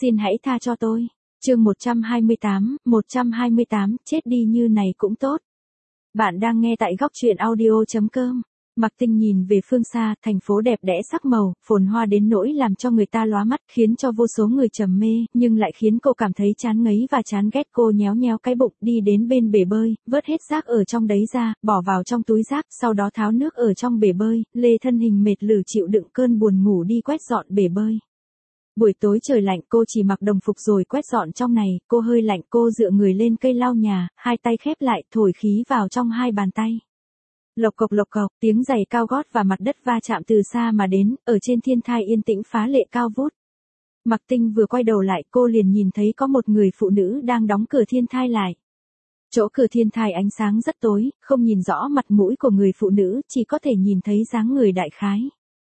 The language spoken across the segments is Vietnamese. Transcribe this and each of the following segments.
Xin hãy tha cho tôi. Chương 128, chết đi như này cũng tốt. Bạn đang nghe tại góc truyện audio.com. Mạc Tinh nhìn về phương xa, thành phố đẹp đẽ sắc màu, phồn hoa đến nỗi làm cho người ta lóa mắt, khiến cho vô số người trầm mê, nhưng lại khiến cô cảm thấy chán ngấy và chán ghét. Cô nhéo nhéo cái bụng, đi đến bên bể bơi, vớt hết rác ở trong đấy ra, bỏ vào trong túi rác, sau đó tháo nước ở trong bể bơi, lê thân hình mệt lử chịu đựng cơn buồn ngủ đi quét dọn bể bơi. Buổi tối trời lạnh, cô chỉ mặc đồng phục rồi quét dọn trong này, cô hơi lạnh, cô dựa người lên cây lau nhà, hai tay khép lại, thổi khí vào trong hai bàn tay. Lộc cộc, tiếng giày cao gót và mặt đất va chạm từ xa mà đến, ở trên thiên thai yên tĩnh phá lệ cao vút. Mạc Tinh vừa quay đầu lại, cô liền nhìn thấy có một người phụ nữ đang đóng cửa thiên thai lại. Chỗ cửa thiên thai ánh sáng rất tối, không nhìn rõ mặt mũi của người phụ nữ, chỉ có thể nhìn thấy dáng người đại khái.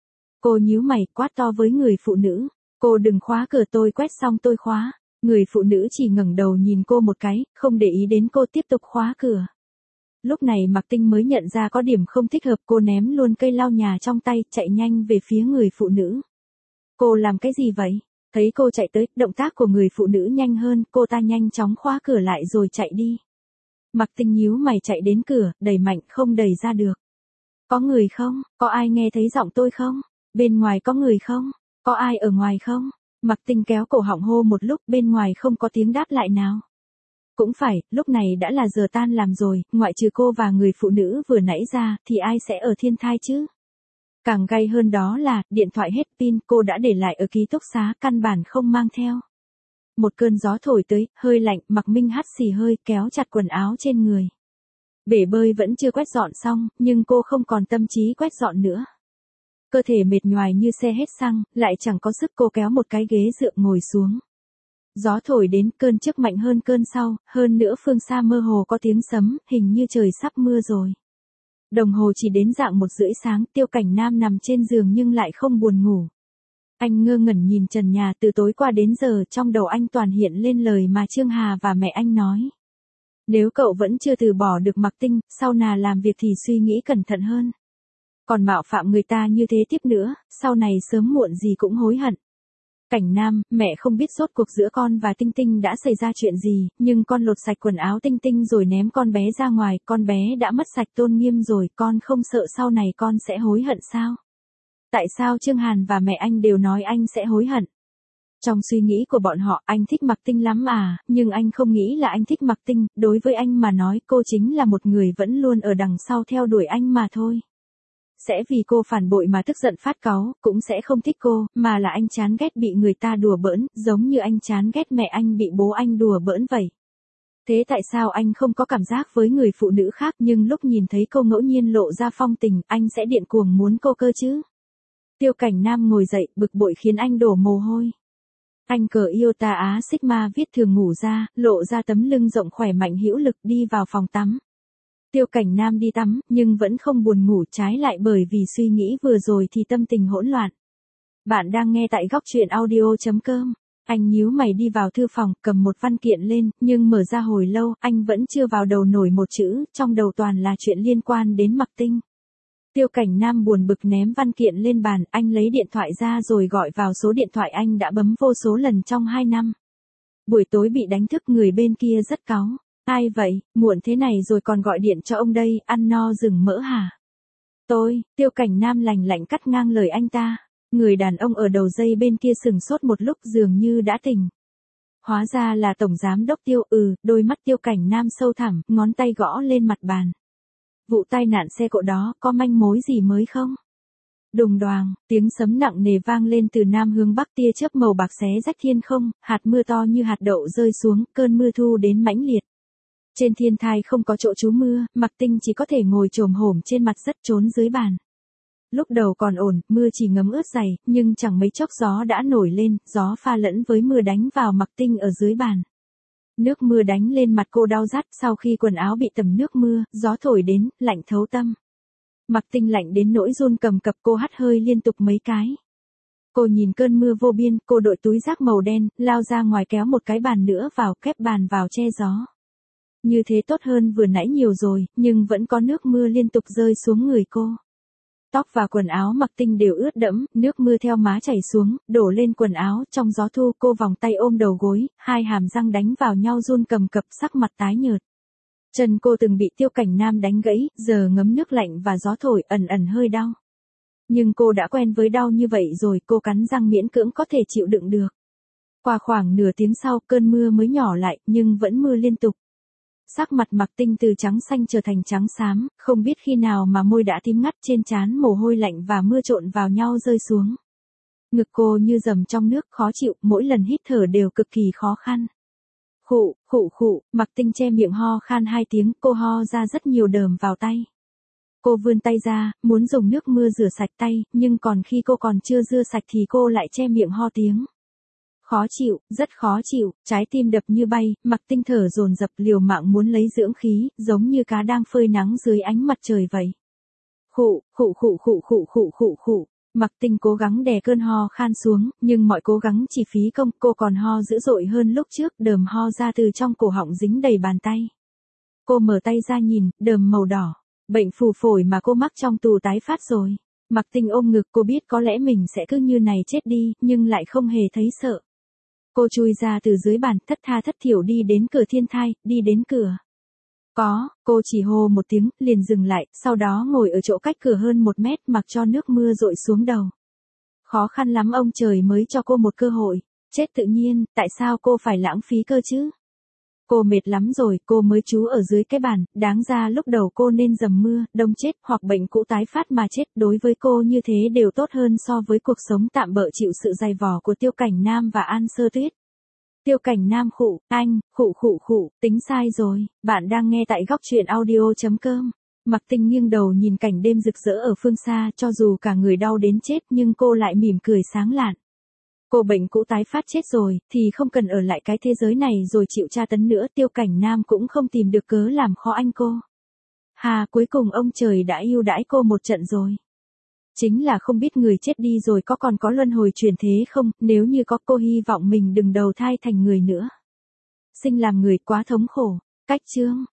Cô nhíu mày, quát to với người phụ nữ. Cô đừng khóa cửa, tôi quét xong tôi khóa. Người phụ nữ chỉ ngẩng đầu nhìn cô một cái, không để ý đến cô, tiếp tục khóa cửa. Lúc này Mạc Tinh mới nhận ra có điểm không thích hợp, cô ném luôn cây lau nhà trong tay, chạy nhanh về phía người phụ nữ. Cô làm cái gì vậy? Thấy cô chạy tới, động tác của người phụ nữ nhanh hơn, cô ta nhanh chóng khóa cửa lại rồi chạy đi. Mạc Tinh nhíu mày chạy đến cửa, đẩy mạnh không đẩy ra được. Có người không? Có ai nghe thấy giọng tôi không? Bên ngoài có người không? Có ai ở ngoài không? Mạc Tinh kéo cổ họng hô một lúc, bên ngoài không có tiếng đáp lại nào. Cũng phải, lúc này đã là giờ tan làm rồi, ngoại trừ cô và người phụ nữ vừa nãy ra, thì ai sẽ ở thiên thai chứ? Càng gay hơn đó là, điện thoại hết pin, cô đã để lại ở ký túc xá, căn bản không mang theo. Một cơn gió thổi tới, hơi lạnh, Mạc Minh hắt xì hơi, kéo chặt quần áo trên người. Bể bơi vẫn chưa quét dọn xong, nhưng cô không còn tâm trí quét dọn nữa. Cơ thể mệt nhoài như xe hết xăng, lại chẳng có sức, cô kéo một cái ghế dựa ngồi xuống. Gió thổi đến, cơn trước mạnh hơn cơn sau, hơn nữa phương xa mơ hồ có tiếng sấm, hình như trời sắp mưa rồi. Đồng hồ chỉ đến rạng 1:30 sáng, Tiêu Cảnh Nam nằm trên giường nhưng lại không buồn ngủ. Anh ngơ ngẩn nhìn trần nhà, từ tối qua đến giờ, trong đầu anh toàn hiện lên lời mà Trương Hà và mẹ anh nói. Nếu cậu vẫn chưa từ bỏ được Mạc Tinh, sau này làm việc thì suy nghĩ cẩn thận hơn. Còn mạo phạm người ta như thế tiếp nữa, sau này sớm muộn gì cũng hối hận. Cảnh Nam, mẹ không biết rốt cuộc giữa con và Tinh Tinh đã xảy ra chuyện gì, nhưng con lột sạch quần áo Tinh Tinh rồi ném con bé ra ngoài, con bé đã mất sạch tôn nghiêm rồi, con không sợ sau này con sẽ hối hận sao? Tại sao Trương Hàn và mẹ anh đều nói anh sẽ hối hận? Trong suy nghĩ của bọn họ, anh thích Mạc Tinh lắm à, nhưng anh không nghĩ là anh thích Mạc Tinh, đối với anh mà nói cô chính là một người vẫn luôn ở đằng sau theo đuổi anh mà thôi. Sẽ vì cô phản bội mà tức giận phát cáu, cũng sẽ không thích cô, mà là anh chán ghét bị người ta đùa bỡn, giống như anh chán ghét mẹ anh bị bố anh đùa bỡn vậy. Thế tại sao anh không có cảm giác với người phụ nữ khác, nhưng lúc nhìn thấy cô ngẫu nhiên lộ ra phong tình, anh sẽ điên cuồng muốn cô cơ chứ? Tiêu Cảnh Nam ngồi dậy, bực bội khiến anh đổ mồ hôi. Anh cởi Iota Á Sigma viết thường ngủ ra, lộ ra tấm lưng rộng khỏe mạnh hữu lực, đi vào phòng tắm. Tiêu Cảnh Nam đi tắm, nhưng vẫn không buồn ngủ, trái lại bởi vì suy nghĩ vừa rồi thì tâm tình hỗn loạn. Bạn đang nghe tại góc truyện audio.com. Anh nhíu mày đi vào thư phòng, cầm một văn kiện lên, nhưng mở ra hồi lâu, anh vẫn chưa vào đầu nổi một chữ, trong đầu toàn là chuyện liên quan đến Mạc Tinh. Tiêu Cảnh Nam buồn bực ném văn kiện lên bàn, anh lấy điện thoại ra rồi gọi vào số điện thoại anh đã bấm vô số lần trong 2 năm. Buổi tối bị đánh thức, người bên kia rất cáu. Ai vậy, muộn thế này rồi còn gọi điện cho ông đây, ăn no rừng mỡ hả? Tôi, Tiêu Cảnh Nam lành lạnh cắt ngang lời anh ta. Người đàn ông ở đầu dây bên kia sừng sốt một lúc, dường như đã tỉnh. Hóa ra là Tổng Giám Đốc Tiêu. Đôi mắt Tiêu Cảnh Nam sâu thẳm, ngón tay gõ lên mặt bàn. Vụ tai nạn xe cộ đó, có manh mối gì mới không? Đùng đoàng, tiếng sấm nặng nề vang lên từ nam hướng bắc, tia chớp màu bạc xé rách thiên không, hạt mưa to như hạt đậu rơi xuống, cơn mưa thu đến mãnh liệt. Trên thiên thai không có chỗ trú mưa, Mạc Tinh chỉ có thể ngồi chồm hổm trên mặt đất trốn dưới bàn. Lúc đầu còn ổn, mưa chỉ ngấm ướt giày, nhưng chẳng mấy chốc gió đã nổi lên, gió pha lẫn với mưa đánh vào Mạc Tinh ở dưới bàn. Nước mưa đánh lên mặt cô đau rát, sau khi quần áo bị tầm nước mưa, gió thổi đến, lạnh thấu tâm. Mạc Tinh lạnh đến nỗi run cầm cập, cô hắt hơi liên tục mấy cái. Cô nhìn cơn mưa vô biên, cô đội túi rác màu đen, lao ra ngoài kéo một cái bàn nữa vào, khép bàn vào che gió. Như thế tốt hơn vừa nãy nhiều rồi, nhưng vẫn có nước mưa liên tục rơi xuống người cô. Tóc và quần áo Mặc Tinh đều ướt đẫm, nước mưa theo má chảy xuống, đổ lên quần áo, trong gió thu cô vòng tay ôm đầu gối, hai hàm răng đánh vào nhau run cầm cập, sắc mặt tái nhợt. Chân cô từng bị Tiêu Cảnh Nam đánh gãy, giờ ngấm nước lạnh và gió thổi ẩn ẩn hơi đau. Nhưng cô đã quen với đau như vậy rồi, cô cắn răng miễn cưỡng có thể chịu đựng được. Qua khoảng nửa tiếng sau, cơn mưa mới nhỏ lại, nhưng vẫn mưa liên tục. Sắc mặt Mặc Tinh từ trắng xanh trở thành trắng xám, không biết khi nào mà môi đã tím ngắt, trên trán mồ hôi lạnh và mưa trộn vào nhau rơi xuống. Ngực cô như dầm trong nước, khó chịu, mỗi lần hít thở đều cực kỳ khó khăn. Khụ, khụ khụ, Mặc Tinh che miệng ho khan 2 tiếng, cô ho ra rất nhiều đờm vào tay. Cô vươn tay ra, muốn dùng nước mưa rửa sạch tay, nhưng còn khi cô còn chưa rửa sạch thì cô lại che miệng ho tiếng. Khó chịu, rất khó chịu, trái tim đập như bay, Mặc Tinh thở dồn dập liều mạng muốn lấy dưỡng khí, giống như cá đang phơi nắng dưới ánh mặt trời vậy. Khụ, khụ khụ khụ khụ khụ khụ khụ. Mặc Tinh cố gắng đè cơn ho khan xuống, nhưng mọi cố gắng chỉ phí công, cô còn ho dữ dội hơn lúc trước, đờm ho ra từ trong cổ họng dính đầy bàn tay. Cô mở tay ra nhìn, đờm màu đỏ. Bệnh phù phổi mà cô mắc trong tù tái phát rồi. Mặc Tinh ôm ngực, cô biết có lẽ mình sẽ cứ như này chết đi, nhưng lại không hề thấy sợ. Cô chui ra từ dưới bàn, thất tha thất thiểu đi đến cửa thiên thai, đi đến cửa. Cô chỉ hô một tiếng, liền dừng lại, sau đó ngồi ở chỗ cách cửa hơn 1 mét, mặc cho nước mưa dội xuống đầu. Khó khăn lắm ông trời mới cho cô một cơ hội. Chết tự nhiên, tại sao cô phải lãng phí cơ chứ? Cô mệt lắm rồi, cô mới trú ở dưới cái bàn, đáng ra lúc đầu cô nên dầm mưa, đông chết, hoặc bệnh cũ tái phát mà chết, đối với cô như thế đều tốt hơn so với cuộc sống tạm bợ chịu sự dày vò của Tiêu Cảnh Nam và An Sơ Tuyết. Tiêu Cảnh Nam khụ, anh, khụ khụ khụ, tính sai rồi, bạn đang nghe tại góc truyện audio.com. Mặc Tinh nghiêng đầu nhìn cảnh đêm rực rỡ ở phương xa, cho dù cả người đau đến chết nhưng cô lại mỉm cười sáng lạn. Cô bệnh cũ tái phát chết rồi, thì không cần ở lại cái thế giới này rồi chịu tra tấn nữa, Tiêu Cảnh Nam cũng không tìm được cớ làm khó anh cô. Cuối cùng ông trời đã ưu đãi cô một trận rồi. Chính là không biết người chết đi rồi còn có luân hồi chuyển thế không, nếu như có cô hy vọng mình đừng đầu thai thành người nữa. Sinh làm người quá thống khổ. Cách chương.